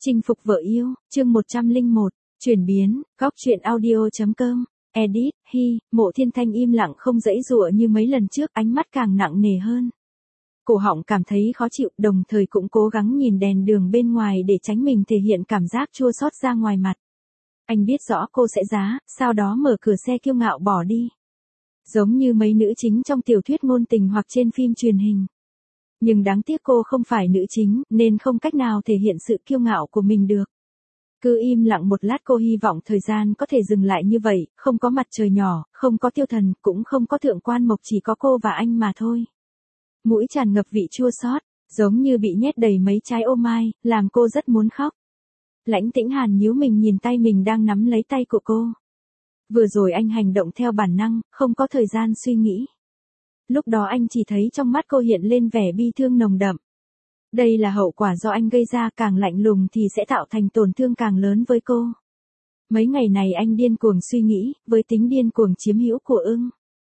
Chinh phục vợ yêu, chương 101, chuyển biến, góc truyện audio.com, edit, Mộ Thiên Thanh im lặng không giãy giụa như mấy lần trước, ánh mắt càng nặng nề hơn. Cổ họng cảm thấy khó chịu, đồng thời cũng cố gắng nhìn đèn đường bên ngoài để tránh mình thể hiện cảm giác chua xót ra ngoài mặt. Anh biết rõ cô sẽ giá, sau đó mở cửa xe kiêu ngạo bỏ đi. Giống như mấy nữ chính trong tiểu thuyết ngôn tình hoặc trên phim truyền hình. Nhưng đáng tiếc cô không phải nữ chính, nên không cách nào thể hiện sự kiêu ngạo của mình được. Cứ im lặng một lát, cô hy vọng thời gian có thể dừng lại như vậy, không có mặt trời nhỏ, không có tiêu thần, cũng không có thượng quan mộc, chỉ có cô và anh mà thôi. Mũi tràn ngập vị chua xót, giống như bị nhét đầy mấy trái ô mai, làm cô rất muốn khóc. Lãnh Tĩnh Hàn nhíu mình nhìn tay mình đang nắm lấy tay của cô. Vừa rồi anh hành động theo bản năng, không có thời gian suy nghĩ. Lúc đó anh chỉ thấy trong mắt cô hiện lên vẻ bi thương nồng đậm. Đây là hậu quả do anh gây ra, càng lạnh lùng thì sẽ tạo thành tổn thương càng lớn với cô. Mấy ngày này anh điên cuồng suy nghĩ, với tính điên cuồng chiếm hữu của Ưng.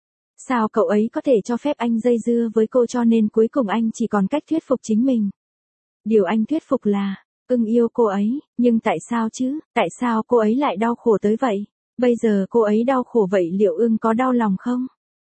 Sao cậu ấy có thể cho phép anh dây dưa với cô, cho nên cuối cùng anh chỉ còn cách thuyết phục chính mình. Điều anh thuyết phục là, Ưng yêu cô ấy, nhưng tại sao chứ, tại sao cô ấy lại đau khổ tới vậy? Bây giờ cô ấy đau khổ vậy liệu Ưng có đau lòng không?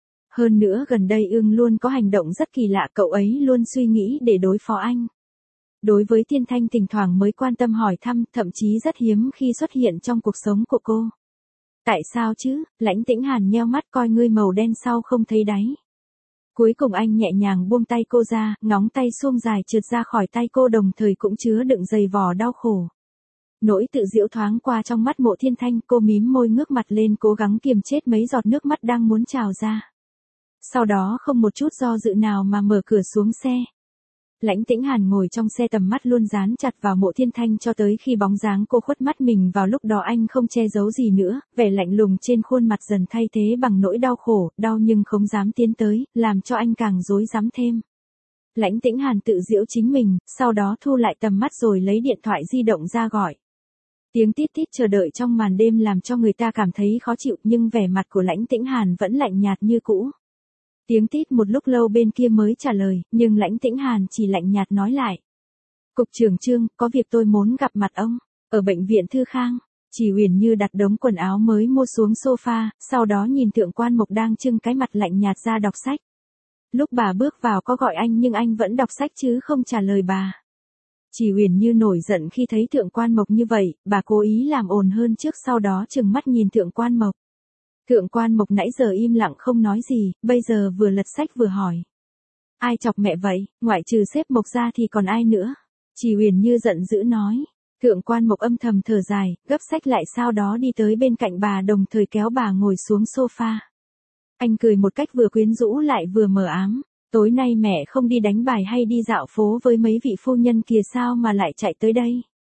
Hơn nữa gần đây Ưng luôn có hành động rất kỳ lạ, cậu ấy luôn suy nghĩ để đối phó anh. Đối với Thiên Thanh thỉnh thoảng mới quan tâm hỏi thăm, thậm chí rất hiếm khi xuất hiện trong cuộc sống của cô. Tại sao chứ? Lãnh Tĩnh Hàn nheo mắt coi ngươi màu đen sau không thấy đáy. Cuối cùng anh nhẹ nhàng buông tay cô ra, ngón tay suông dài trượt ra khỏi tay cô, đồng thời cũng chứa đựng dày vò đau khổ. Nỗi tự giễu thoáng qua trong mắt Mộ Thiên Thanh, cô mím môi ngước mặt lên cố gắng kiềm chết mấy giọt nước mắt đang muốn trào ra. Sau đó không một chút do dự nào mà mở cửa xuống xe. Lãnh Tĩnh Hàn ngồi trong xe, tầm mắt luôn dán chặt vào Mộ Thiên Thanh cho tới khi bóng dáng cô khuất mắt mình. Vào lúc đó anh không che giấu gì nữa, vẻ lạnh lùng trên khuôn mặt dần thay thế bằng nỗi đau khổ, đau nhưng không dám tiến tới, làm cho anh càng rối rắm thêm. Lãnh Tĩnh Hàn tự giễu chính mình, sau đó thu lại tầm mắt rồi lấy điện thoại di động ra gọi. Tiếng tít tít chờ đợi trong màn đêm làm cho người ta cảm thấy khó chịu, nhưng vẻ mặt của Lãnh Tĩnh Hàn vẫn lạnh nhạt như cũ. Tiếng tít một lúc lâu bên kia mới trả lời, nhưng Lãnh Tĩnh Hàn chỉ lạnh nhạt nói lại. Cục trưởng Trương, có việc tôi muốn gặp mặt ông. Ở bệnh viện Thư Khang, Chỉ Huyền Như đặt đống quần áo mới mua xuống sofa, sau đó nhìn thượng quan mộc đang trưng cái mặt lạnh nhạt ra đọc sách. Lúc bà bước vào có gọi anh nhưng anh vẫn đọc sách chứ không trả lời bà. Chỉ Huyền Như nổi giận khi thấy thượng quan mộc như vậy, bà cố ý làm ồn hơn trước, sau đó trừng mắt nhìn thượng quan mộc. Thượng quan mộc nãy giờ im lặng không nói gì, bây giờ vừa lật sách vừa hỏi. Ai chọc mẹ vậy, ngoại trừ sếp Mộc ra thì còn ai nữa? Chỉ Huyền Như giận dữ nói. Thượng quan mộc âm thầm thở dài, gấp sách lại sau đó đi tới bên cạnh bà, đồng thời kéo bà ngồi xuống sofa. Anh cười một cách vừa quyến rũ lại vừa mờ ám. Tối nay mẹ không đi đánh bài hay đi dạo phố với mấy vị phu nhân kia sao mà lại chạy tới đây?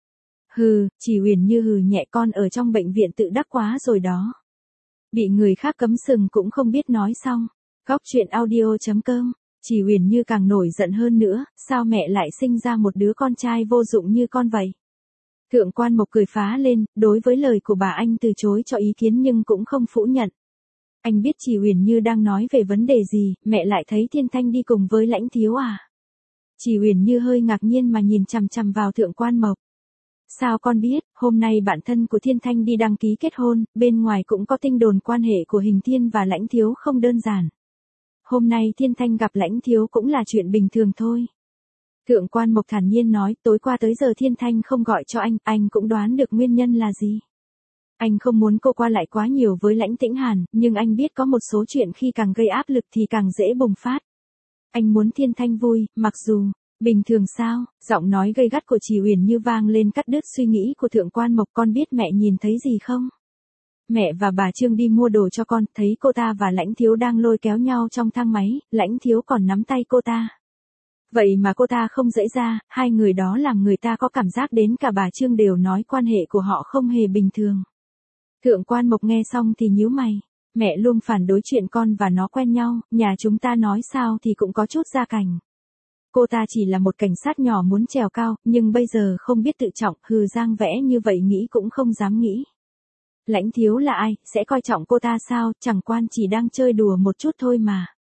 Hừ, Chỉ Huyền Như hừ nhẹ, con ở trong bệnh viện tự đắc quá rồi đó. Bị người khác cấm sừng cũng không biết nói xong. Góc truyện audio.com, Chỉ Huyền Như càng nổi giận hơn nữa, sao mẹ lại sinh ra một đứa con trai vô dụng như con vậy? Thượng quan mộc cười phá lên, đối với lời của bà anh từ chối cho ý kiến nhưng cũng không phủ nhận. Anh biết Chỉ Huyền Như đang nói về vấn đề gì, mẹ lại thấy Thiên Thanh đi cùng với Lãnh Thiếu à? Chỉ Huyền Như hơi ngạc nhiên mà nhìn chằm chằm vào thượng quan mộc. Sao con biết, hôm nay bạn thân của Thiên Thanh đi đăng ký kết hôn, bên ngoài cũng có tin đồn quan hệ của Hình Thiên và Lãnh Thiếu không đơn giản. Hôm nay Thiên Thanh gặp Lãnh Thiếu cũng là chuyện bình thường thôi. Thượng quan mộc thản nhiên nói, tối qua tới giờ Thiên Thanh không gọi cho anh cũng đoán được nguyên nhân là gì. Anh không muốn cô qua lại quá nhiều với Lãnh Tĩnh Hàn, nhưng anh biết có một số chuyện khi càng gây áp lực thì càng dễ bùng phát. Anh muốn Thiên Thanh vui, mặc dù, bình thường sao, giọng nói gay gắt của Chỉ Huyền Như vang lên cắt đứt suy nghĩ của thượng quan mộc. Con biết mẹ nhìn thấy gì không? Mẹ và bà Trương đi mua đồ cho con, thấy cô ta và Lãnh Thiếu đang lôi kéo nhau trong thang máy, Lãnh Thiếu còn nắm tay cô ta. Vậy mà cô ta không giãy ra, hai người đó làm người ta có cảm giác đến cả bà Trương đều nói quan hệ của họ không hề bình thường. Thượng quan mộc nghe xong thì nhíu mày. Mẹ luôn phản đối chuyện con và nó quen nhau, nhà chúng ta nói sao thì cũng có chút gia cảnh. Cô ta chỉ là một cảnh sát nhỏ muốn trèo cao, nhưng bây giờ không biết tự trọng, hừ giang vẽ như vậy nghĩ cũng không dám nghĩ. Lãnh Thiếu là ai, sẽ coi trọng cô ta sao, chẳng quan chỉ đang chơi đùa một chút thôi mà.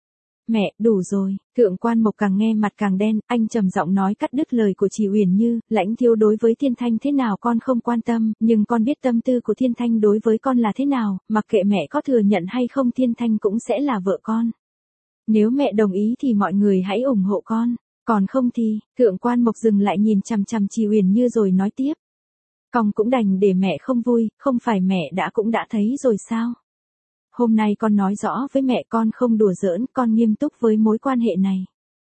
Mẹ, đủ rồi, Thượng Quan Mộc càng nghe mặt càng đen, anh trầm giọng nói cắt đứt lời của chị Uyển Như, Lãnh Thiếu đối với Thiên Thanh thế nào con không quan tâm, nhưng con biết tâm tư của Thiên Thanh đối với con là thế nào, mặc kệ mẹ có thừa nhận hay không Thiên Thanh cũng sẽ là vợ con. Nếu mẹ đồng ý thì mọi người hãy ủng hộ con, còn không thì, Thượng Quan Mộc dừng lại nhìn chằm chằm chị Uyển Như rồi nói tiếp. Con cũng đành để mẹ không vui, không phải mẹ cũng đã thấy rồi sao? Hôm nay con nói rõ với mẹ con không đùa giỡn, con nghiêm túc với mối quan hệ này.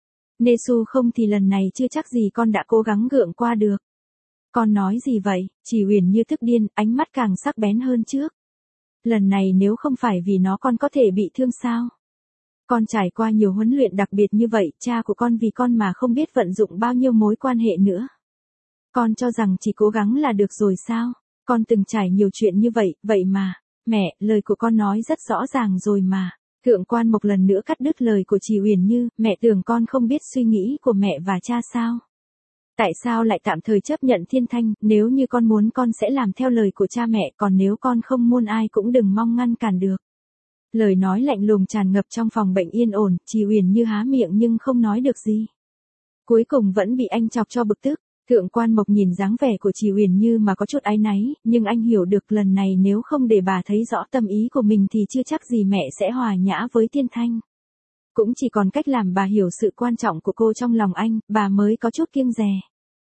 Nê Su không thì lần này chưa chắc gì con đã cố gắng gượng qua được. Con nói gì vậy? Chỉ Uyển Như tức điên, ánh mắt càng sắc bén hơn trước. Lần này nếu không phải vì nó con có thể bị thương sao? Con trải qua nhiều huấn luyện đặc biệt như vậy, cha của con vì con mà không biết vận dụng bao nhiêu mối quan hệ nữa. Con cho rằng chỉ cố gắng là được rồi sao? Con từng trải nhiều chuyện như vậy, vậy mà. Mẹ, lời của con nói rất rõ ràng rồi mà. Thượng Quan Mộc lần nữa cắt đứt lời của chị Uyển Như, mẹ tưởng con không biết suy nghĩ của mẹ và cha sao? Tại sao lại tạm thời chấp nhận Thiên Thanh, nếu như con muốn con sẽ làm theo lời của cha mẹ, còn nếu con không muốn ai cũng đừng mong ngăn cản được. Lời nói lạnh lùng tràn ngập trong phòng bệnh yên ổn, chị Uyển Như há miệng nhưng không nói được gì. Cuối cùng vẫn bị anh chọc cho bực tức. Thượng Quan Mộc nhìn dáng vẻ của chị Uyển Như mà có chút áy náy, nhưng anh hiểu được lần này nếu không để bà thấy rõ tâm ý của mình thì chưa chắc gì mẹ sẽ hòa nhã với Thiên Thanh. Cũng chỉ còn cách làm bà hiểu sự quan trọng của cô trong lòng anh, bà mới có chút kiêng dè.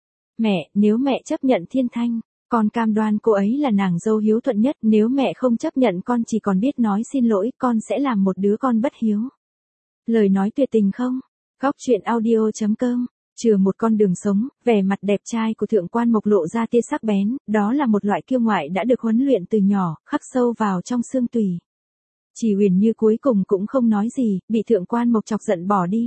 Mẹ, nếu mẹ chấp nhận Thiên Thanh, con cam đoan cô ấy là nàng dâu hiếu thuận nhất, nếu mẹ không chấp nhận con chỉ còn biết nói xin lỗi, con sẽ làm một đứa con bất hiếu. Lời nói tuyệt tình không? Góc truyện audio.com. Chừa một con đường sống, vẻ mặt đẹp trai của Thượng Quan Mộc lộ ra tia sắc bén, đó là một loại kiêu ngạo đã được huấn luyện từ nhỏ, khắc sâu vào trong xương tủy. Chỉ Uyển Như cuối cùng cũng không nói gì, bị Thượng Quan Mộc chọc giận bỏ đi.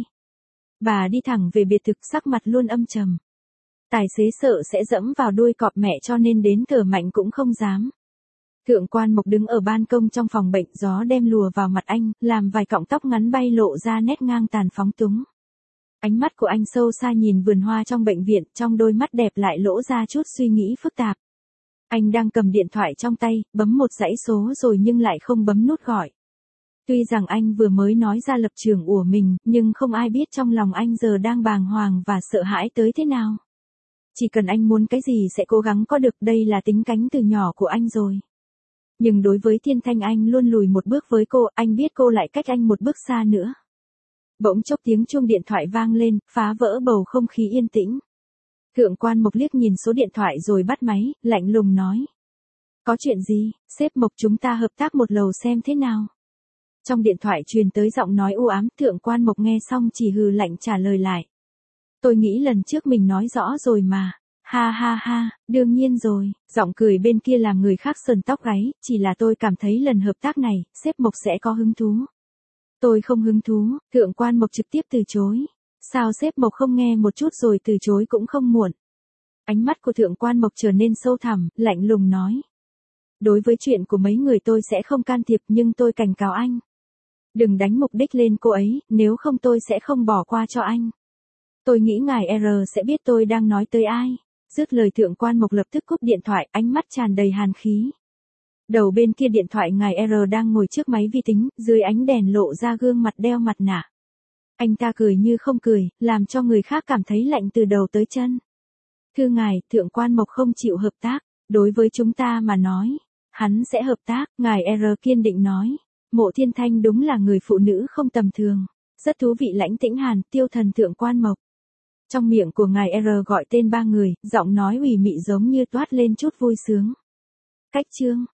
Bà đi thẳng về biệt thự, sắc mặt luôn âm trầm. Tài xế sợ sẽ dẫm vào đuôi cọp mẹ cho nên đến thở mạnh cũng không dám. Thượng Quan Mộc đứng ở ban công trong phòng bệnh, gió đem lùa vào mặt anh, làm vài cọng tóc ngắn bay lộ ra nét ngang tàn phóng túng. Ánh mắt của anh sâu xa nhìn vườn hoa trong bệnh viện, trong đôi mắt đẹp lại lỗ ra chút suy nghĩ phức tạp. Anh đang cầm điện thoại trong tay, bấm một dãy số rồi nhưng lại không bấm nút gọi. Tuy rằng anh vừa mới nói ra lập trường của mình, nhưng không ai biết trong lòng anh giờ đang bàng hoàng và sợ hãi tới thế nào. Chỉ cần anh muốn cái gì sẽ cố gắng có được, đây là tính cánh từ nhỏ của anh rồi. Nhưng đối với Thiên Thanh anh luôn lùi một bước với cô, anh biết cô lại cách anh một bước xa nữa. Bỗng chốc tiếng chuông điện thoại vang lên, phá vỡ bầu không khí yên tĩnh. Thượng Quan Mộc liếc nhìn số điện thoại rồi bắt máy, lạnh lùng nói. Có chuyện gì, sếp Mộc chúng ta hợp tác một lầu xem thế nào? Trong điện thoại truyền tới giọng nói u ám, Thượng Quan Mộc nghe xong chỉ hừ lạnh trả lời lại. Tôi nghĩ lần trước mình nói rõ rồi mà. Ha ha ha, đương nhiên rồi, giọng cười bên kia làm người khác sờn tóc gáy, chỉ là tôi cảm thấy lần hợp tác này, sếp Mộc sẽ có hứng thú. Tôi không hứng thú, Thượng Quan Mộc trực tiếp từ chối. Sao sếp Mộc không nghe một chút rồi từ chối cũng không muộn. Ánh mắt của Thượng Quan Mộc trở nên sâu thẳm, lạnh lùng nói. Đối với chuyện của mấy người tôi sẽ không can thiệp nhưng tôi cảnh cáo anh. Đừng đánh mục đích lên cô ấy, nếu không tôi sẽ không bỏ qua cho anh. Tôi nghĩ ngài R sẽ biết tôi đang nói tới ai. Dứt lời Thượng Quan Mộc lập tức cúp điện thoại, ánh mắt tràn đầy hàn khí. Đầu bên kia điện thoại ngài R đang ngồi trước máy vi tính, dưới ánh đèn lộ ra gương mặt đeo mặt nạ. Anh ta cười như không cười, làm cho người khác cảm thấy lạnh từ đầu tới chân. Thưa ngài, Thượng Quan Mộc không chịu hợp tác, đối với chúng ta mà nói, hắn sẽ hợp tác, ngài R kiên định nói. Mộ Thiên Thanh đúng là người phụ nữ không tầm thường. Rất thú vị. Lãnh Tĩnh Hàn, Tiêu Thần, Thượng Quan Mộc. Trong miệng của ngài R gọi tên ba người, giọng nói ủy mị giống như toát lên chút vui sướng. Cách chương